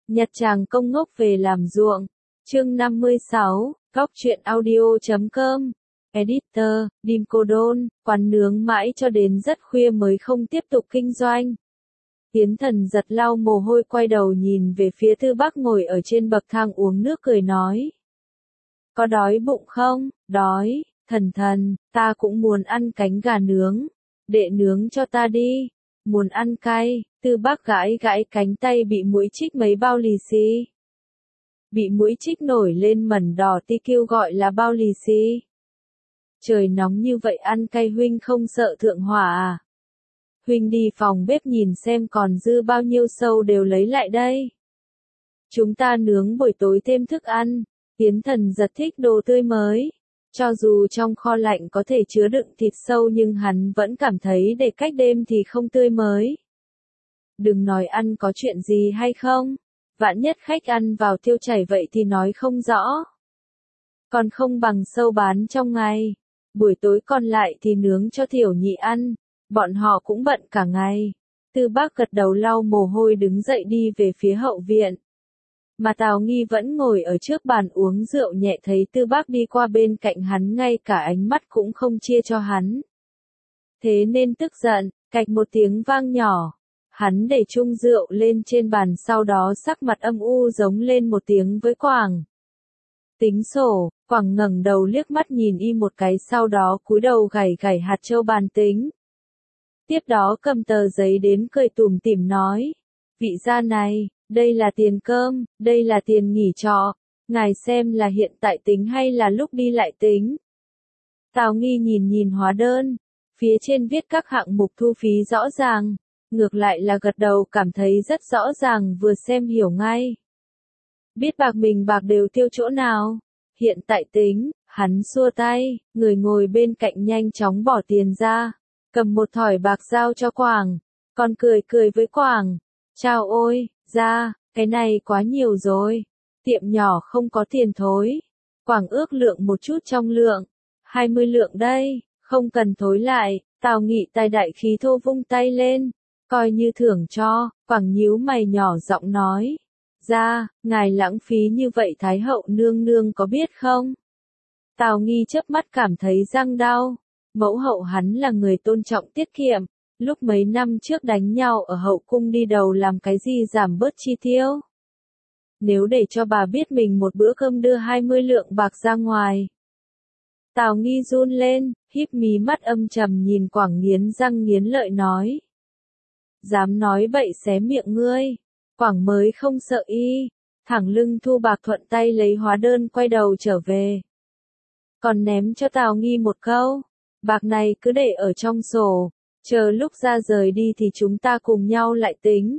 Nhặt chàng công ngốc về làm ruộng. Chương 56, Góc truyện audio.com. Editor, Dim Cô Đôn, quán nướng mãi cho đến rất khuya mới không tiếp tục kinh doanh. Tiến Thần giật lau mồ hôi quay đầu nhìn về phía Tư Bác ngồi ở trên bậc thang uống nước cười nói. Có đói bụng không? Đói, thần, ta cũng muốn ăn cánh gà nướng. Đệ nướng cho ta đi. Muốn ăn cay, Tư Bác gãi gãi cánh tay bị muỗi chích mấy bao lì xì. Bị muỗi chích nổi lên mẩn đỏ ti kêu gọi là bao lì xì. Trời nóng như vậy ăn cay huynh không sợ thượng hỏa à? Huynh đi phòng bếp nhìn xem còn dư bao nhiêu sâu đều lấy lại đây. Chúng ta nướng buổi tối thêm thức ăn. Tiến Thần giật thích đồ tươi mới. Cho dù trong kho lạnh có thể chứa đựng thịt sâu nhưng hắn vẫn cảm thấy để cách đêm thì không tươi mới. Đừng nói ăn có chuyện gì hay không. Vạn nhất khách ăn vào tiêu chảy vậy thì nói không rõ. Còn không bằng sâu bán trong ngày. Buổi tối còn lại thì nướng cho Tiểu Nhị ăn. Bọn họ cũng bận cả ngày. Tư Bác gật đầu lau mồ hôi đứng dậy đi về phía hậu viện. Mà Tào Nghi vẫn ngồi ở trước bàn uống rượu nhẹ thấy Tư Bác đi qua bên cạnh hắn ngay cả ánh mắt cũng không chia cho hắn. Thế nên tức giận, cạch một tiếng vang nhỏ. Hắn để chung rượu lên trên bàn sau đó sắc mặt âm u giống lên một tiếng với Quảng. Tính sổ, Quảng ngẩng đầu liếc mắt nhìn y một cái sau đó cúi đầu gảy gảy hạt châu bàn tính. Tiếp đó cầm tờ giấy đến cười tủm tỉm nói. Vị gia này, đây là tiền cơm, đây là tiền nghỉ trọ. Ngài xem là hiện tại tính hay là lúc đi lại tính. Tào Nghi nhìn hóa đơn. Phía trên viết các hạng mục thu phí rõ ràng. Ngược lại là gật đầu cảm thấy rất rõ ràng vừa xem hiểu ngay. Biết bạc mình bạc đều tiêu chỗ nào. Hiện tại tính, hắn xua tay, người ngồi bên cạnh nhanh chóng bỏ tiền ra. Cầm một thỏi bạc giao cho Quảng. Còn cười với Quảng. Chao ôi, ra, cái này quá nhiều rồi. Tiệm nhỏ không có tiền thối. Quảng ước lượng một chút trong lượng. 20 lượng đây, không cần thối lại. Tào Nghị tài đại khí thô vung tay lên. Coi như thưởng cho, Quảng nhíu mày nhỏ giọng nói. Ra, ngài lãng phí như vậy Thái hậu nương nương có biết không? Tào Nghi chớp mắt cảm thấy răng đau. Mẫu hậu hắn là người tôn trọng tiết kiệm. Lúc mấy năm trước đánh nhau ở hậu cung đi đầu làm cái gì giảm bớt chi tiêu. Nếu để cho bà biết mình một bữa cơm đưa 20 lượng bạc ra ngoài. Tào Nghi run lên, híp mí mắt âm trầm nhìn Quảng nghiến răng nghiến lợi nói. Dám nói bậy xé miệng ngươi. Quảng mới không sợ y. Thẳng lưng thu bạc thuận tay lấy hóa đơn quay đầu trở về. Còn ném cho Tào Nghi một câu. Bạc này cứ để ở trong sổ. Chờ lúc ra rời đi thì chúng ta cùng nhau lại tính.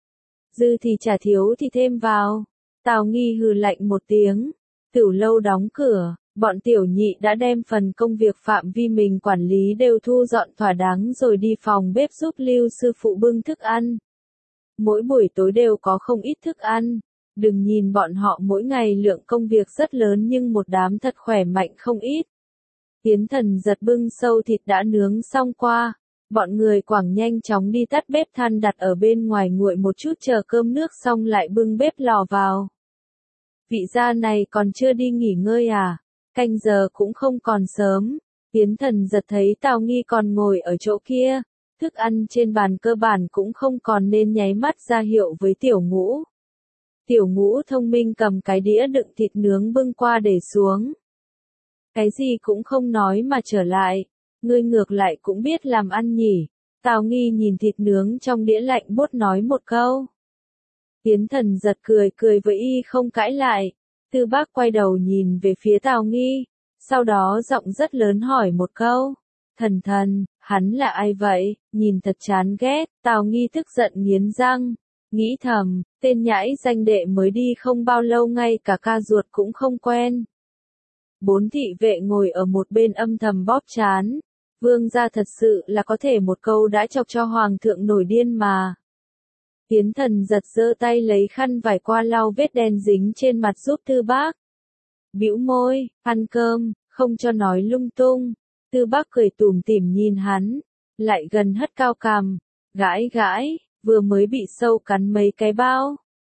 Dư thì trả thiếu thì thêm vào. Tào Nghi hừ lạnh một tiếng. Tửu lâu đóng cửa. Bọn Tiểu Nhị đã đem phần công việc phạm vi mình quản lý đều thu dọn thỏa đáng rồi đi phòng bếp giúp Lưu sư phụ bưng thức ăn. Mỗi buổi tối đều có không ít thức ăn. Đừng nhìn bọn họ mỗi ngày lượng công việc rất lớn nhưng một đám thật khỏe mạnh không ít. Tiến Thần giật bưng sâu thịt đã nướng xong qua. Bọn người Quảng nhanh chóng đi tắt bếp than đặt ở bên ngoài nguội một chút chờ cơm nước xong lại bưng bếp lò vào. Vị gia này còn chưa đi nghỉ ngơi à? Canh giờ cũng không còn sớm. Tiến Thần giật thấy Tào Nghi còn ngồi ở chỗ kia. Thức ăn trên bàn cơ bản cũng không còn nên nháy mắt ra hiệu với Tiểu Ngũ. Tiểu Ngũ thông minh cầm cái đĩa đựng thịt nướng bưng qua để xuống. Cái gì cũng không nói mà trở lại. Ngươi ngược lại cũng biết làm ăn nhỉ. Tào Nghi nhìn thịt nướng trong đĩa lạnh buốt nói một câu. Tiến Thần giật cười với y không cãi lại. Tư Bác quay đầu nhìn về phía Tào Nghi. Sau đó giọng rất lớn hỏi một câu. Thần, hắn là ai vậy? Nhìn thật chán ghét. Tào Nghi tức giận nghiến răng. Nghĩ thầm, tên nhãi danh đệ mới đi không bao lâu ngay cả ca ruột cũng không quen. 4 thị vệ ngồi ở một bên âm thầm bóp trán. Vương gia thật sự là có thể một câu đã chọc cho hoàng thượng nổi điên mà. Tiến Thần giật giơ tay lấy khăn vải qua lau vết đen dính trên mặt giúp Tư Bác. Bĩu môi, ăn cơm, không cho nói lung tung. Tư Bác cười tủm tỉm nhìn hắn, lại gần hất cao cằm, gãi, vừa mới bị sâu cắn mấy cái bao.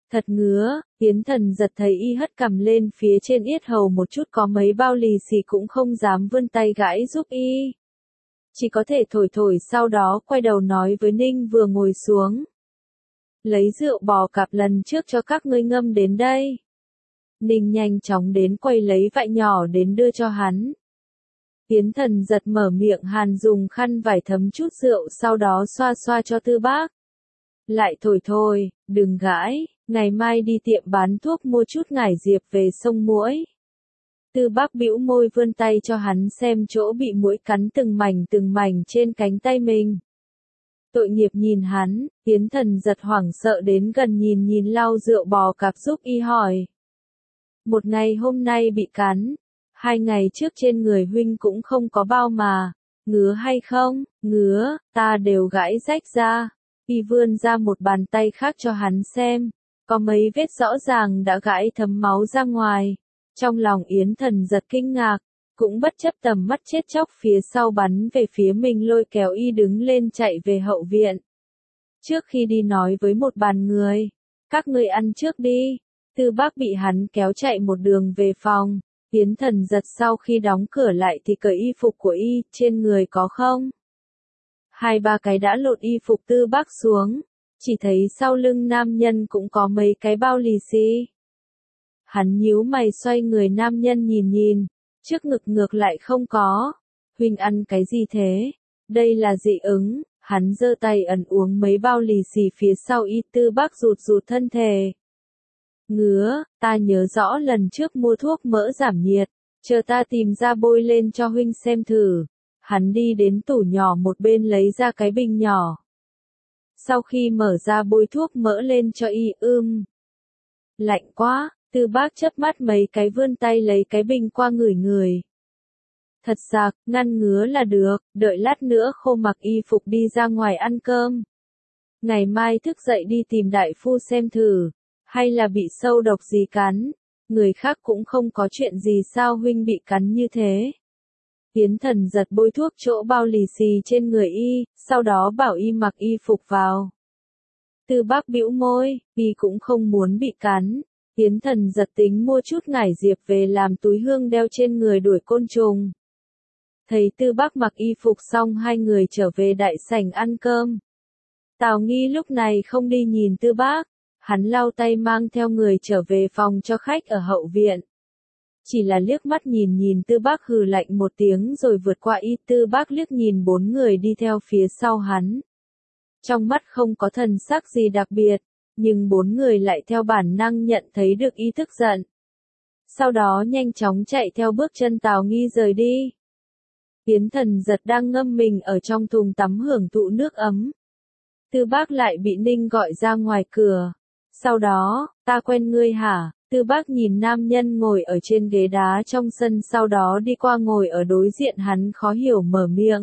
Thật ngứa, Yến Thần giật thấy y hất cằm lên phía trên yết hầu một chút, có mấy bao lì xì cũng không dám vươn tay gãi giúp y. Chỉ có thể thổi thổi, sau đó quay đầu nói với Ninh vừa ngồi xuống. Lấy rượu bò cạp lần trước cho các ngươi ngâm đến đây. Ninh nhanh chóng đến quay lấy vại nhỏ đến đưa cho hắn. Yến Thần giật mở miệng hàn dùng khăn vải thấm chút rượu, sau đó xoa xoa cho Tư Bác. Lại thổi thôi, đừng gãi, ngày mai đi tiệm bán thuốc mua chút ngải diệp về xông muỗi. Tư Bác bĩu môi vươn tay cho hắn xem chỗ bị muỗi cắn từng mảnh trên cánh tay mình. Tội nghiệp nhìn hắn, Yến Thần giật hoảng sợ đến gần nhìn lau rượu bò cạp giúp y hỏi. Một ngày hôm nay bị cắn, 2 ngày trước trên người huynh cũng không có bao mà, ngứa hay không? Ngứa, ta đều gãi rách ra. Y vươn ra một bàn tay khác cho hắn xem, có mấy vết rõ ràng đã gãi thấm máu ra ngoài. Trong lòng Yến Thần giật kinh ngạc, cũng bất chấp tầm mắt chết chóc phía sau bắn về phía mình, lôi kéo y đứng lên chạy về hậu viện. Trước khi đi nói với một bàn người, các ngươi ăn trước đi. Tư Bác bị hắn kéo chạy một đường về phòng. Yến Thần giật sau khi đóng cửa lại thì cởi y phục của y, trên người có không? 2-3 cái đã lột y phục Tư Bác xuống, chỉ thấy sau lưng nam nhân cũng có mấy cái bao lì xì. Hắn nhíu mày xoay người, nam nhân nhìn, trước ngực ngược lại không có. Huynh ăn cái gì thế? Đây là dị ứng. Hắn giơ tay ẩn uống mấy bao lì xì phía sau y. Tư Bác rụt thân thể. Ngứa, ta nhớ rõ lần trước mua thuốc mỡ giảm nhiệt, chờ ta tìm ra bôi lên cho huynh xem thử. Hắn đi đến tủ nhỏ một bên lấy ra cái bình nhỏ. Sau khi mở ra bôi thuốc mỡ lên cho y. Lạnh quá. Tư Bác chớp mắt mấy cái vươn tay lấy cái bình qua ngửi. Thật sạc, ngăn ngứa là được, đợi lát nữa khô mặc y phục đi ra ngoài ăn cơm. Ngày mai thức dậy đi tìm đại phu xem thử, hay là bị sâu độc gì cắn, người khác cũng không có chuyện gì sao huynh bị cắn như thế. Yến Thần giật bôi thuốc chỗ bao lì xì trên người y, sau đó bảo y mặc y phục vào. Tư Bác bĩu môi, y cũng không muốn bị cắn. Yến Thần giật tính mua chút ngải diệp về làm túi hương đeo trên người đuổi côn trùng. Thấy Tư Bác mặc y phục xong, hai người trở về đại sảnh ăn cơm. Tào Nghi lúc này không đi nhìn Tư Bác, hắn lau tay mang theo người trở về phòng cho khách ở hậu viện. Chỉ là liếc mắt nhìn Tư Bác hừ lạnh một tiếng rồi vượt qua y. Tư Bác liếc nhìn 4 người đi theo phía sau hắn. Trong mắt không có thần sắc gì đặc biệt, nhưng 4 người lại theo bản năng nhận thấy được y tức giận. Sau đó nhanh chóng chạy theo bước chân Tào Nghi rời đi. Yến Thần giật đang ngâm mình ở trong thùng tắm hưởng thụ nước ấm. Tư Bác lại bị Ninh gọi ra ngoài cửa. Sau đó, ta quen ngươi hả? Tư Bác nhìn nam nhân ngồi ở trên ghế đá trong sân, sau đó đi qua ngồi ở đối diện hắn, khó hiểu mở miệng.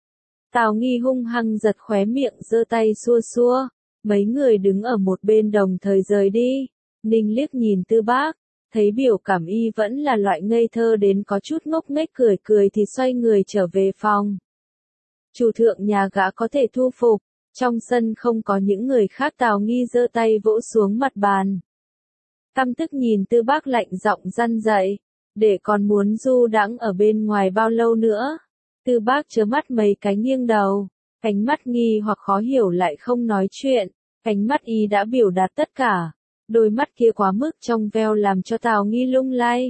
Tào Nghi hung hăng giật khóe miệng, giơ tay xua. Mấy người đứng ở một bên đồng thời rời đi. Ninh liếc nhìn Tư Bác, thấy biểu cảm y vẫn là loại ngây thơ đến có chút ngốc nghếch, cười thì xoay người trở về phòng. Chủ thượng nhà gã có thể thu phục, trong sân không có những người khác. Tào Nghi giơ tay vỗ xuống mặt bàn. Căm tức nhìn Tư Bác, lạnh giọng răn dạy, để còn muốn du đãng ở bên ngoài bao lâu nữa? Tư Bác chớ mắt mấy cái nghiêng đầu, ánh mắt nghi hoặc khó hiểu lại không nói chuyện, ánh mắt y đã biểu đạt tất cả, đôi mắt kia quá mức trong veo làm cho Tào Nghi lung lay.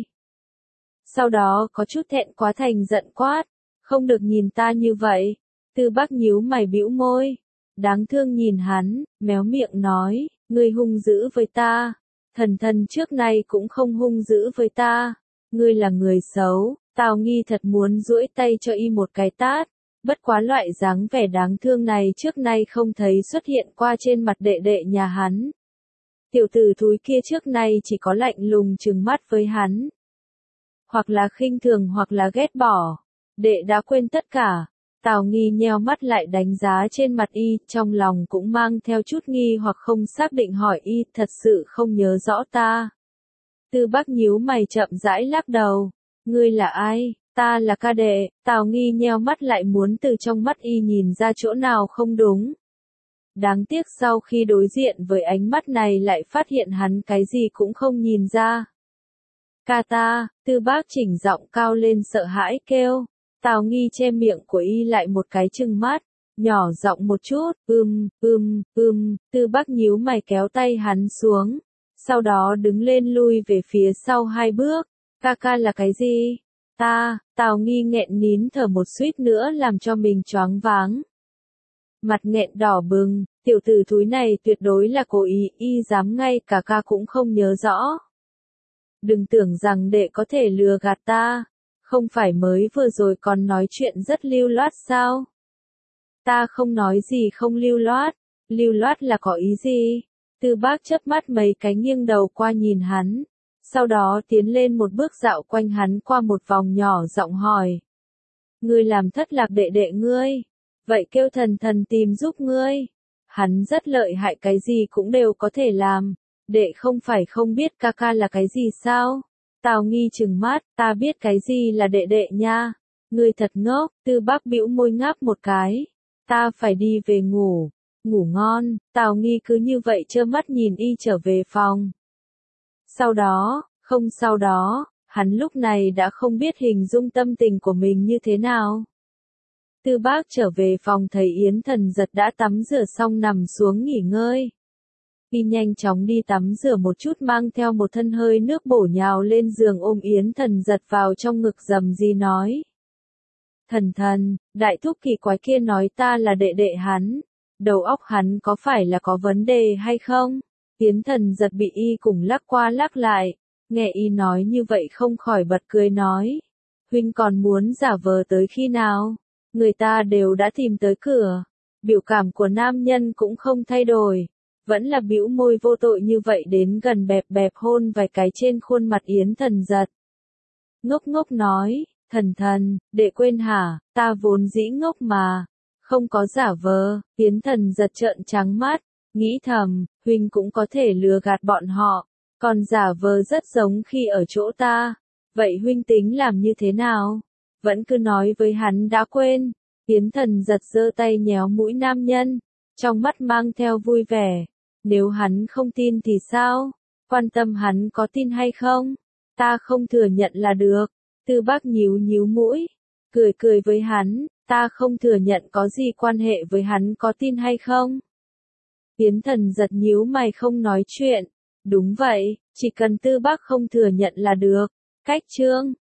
Sau đó có chút thẹn quá thành giận quát, không được nhìn ta như vậy. Tư Bác nhíu mày bĩu môi, đáng thương nhìn hắn, méo miệng nói, ngươi hung dữ với ta. Thần trước nay cũng không hung dữ với ta, ngươi là người xấu. Tào Nghi thật muốn duỗi tay cho y một cái tát, bất quá loại dáng vẻ đáng thương này trước nay không thấy xuất hiện qua trên mặt đệ đệ nhà hắn. Tiểu tử thúi kia trước nay chỉ có lạnh lùng trừng mắt với hắn, hoặc là khinh thường hoặc là ghét bỏ. Đệ đã quên tất cả. Tào Nghi nheo mắt lại đánh giá trên mặt y, trong lòng cũng mang theo chút nghi hoặc không xác định hỏi y, thật sự không nhớ rõ ta. Tư Bác nhíu mày chậm rãi lắc đầu, ngươi là ai? Ta là ca đệ. Tào Nghi nheo mắt lại muốn từ trong mắt y nhìn ra chỗ nào không đúng. Đáng tiếc sau khi đối diện với ánh mắt này lại phát hiện hắn cái gì cũng không nhìn ra. Kata, Tư Bác chỉnh giọng cao lên sợ hãi kêu. Tào Nghi che miệng của y lại một cái trừng mắt, nhỏ giọng một chút, Tư Bác nhíu mày kéo tay hắn xuống, sau đó đứng lên lui về phía sau 2 bước. Ca là cái gì? Tào Nghi nghẹn nín thở một suýt nữa làm cho mình choáng váng. Mặt nghẹn đỏ bừng, tiểu tử thúi này tuyệt đối là cố ý, y dám ngay cả ca cũng không nhớ rõ. Đừng tưởng rằng đệ có thể lừa gạt ta, không phải mới vừa rồi còn nói chuyện rất lưu loát sao? Ta không nói gì không lưu loát là có ý gì? Tư Bác chớp mắt mấy cái nghiêng đầu qua nhìn hắn, sau đó tiến lên một bước dạo quanh hắn qua một vòng nhỏ giọng hỏi. Ngươi làm thất lạc đệ đệ ngươi, vậy kêu thần tìm giúp ngươi. Hắn rất lợi hại, cái gì cũng đều có thể làm, đệ không phải không biết ca là cái gì sao? Tào Nghi trừng mắt, ta biết cái gì là đệ đệ nha. Ngươi thật ngốc. Tư Bác bĩu môi ngáp một cái. Ta phải đi về ngủ. Ngủ ngon. Tào Nghi cứ như vậy trơ mắt nhìn y trở về phòng. Sau đó, hắn lúc này đã không biết hình dung tâm tình của mình như thế nào. Tư Bác trở về phòng thấy Yến Thần Giật đã tắm rửa xong nằm xuống nghỉ ngơi. Y nhanh chóng đi tắm rửa một chút mang theo một thân hơi nước bổ nhào lên giường ôm Yến Thần Giật vào trong ngực rầm rì nói. Thần, đại thúc kỳ quái kia nói ta là đệ đệ hắn. Đầu óc hắn có phải là có vấn đề hay không? Yến Thần Giật bị y cùng lắc qua lắc lại. Nghe y nói như vậy không khỏi bật cười nói. Huynh còn muốn giả vờ tới khi nào? Người ta đều đã tìm tới cửa. Biểu cảm của nam nhân cũng không thay đổi. Vẫn là bĩu môi vô tội như vậy đến gần bẹp hôn vài cái trên khuôn mặt Yến Thần Giật. Ngốc nói, thần, đệ quên hả, ta vốn dĩ ngốc mà, không có giả vờ. Yến Thần Giật trợn trắng mắt, nghĩ thầm, huynh cũng có thể lừa gạt bọn họ, còn giả vờ rất giống khi ở chỗ ta, vậy huynh tính làm như thế nào? Vẫn cứ nói với hắn đã quên. Yến Thần Giật giơ tay nhéo mũi nam nhân, trong mắt mang theo vui vẻ. Nếu hắn không tin thì sao? Quan tâm hắn có tin hay không? Ta không thừa nhận là được. Tư Bác nhíu mũi, cười với hắn, ta không thừa nhận có gì quan hệ với hắn có tin hay không? Yến Thần Giật nhíu mày không nói chuyện. Đúng vậy, chỉ cần Tư Bác không thừa nhận là được. Cách chương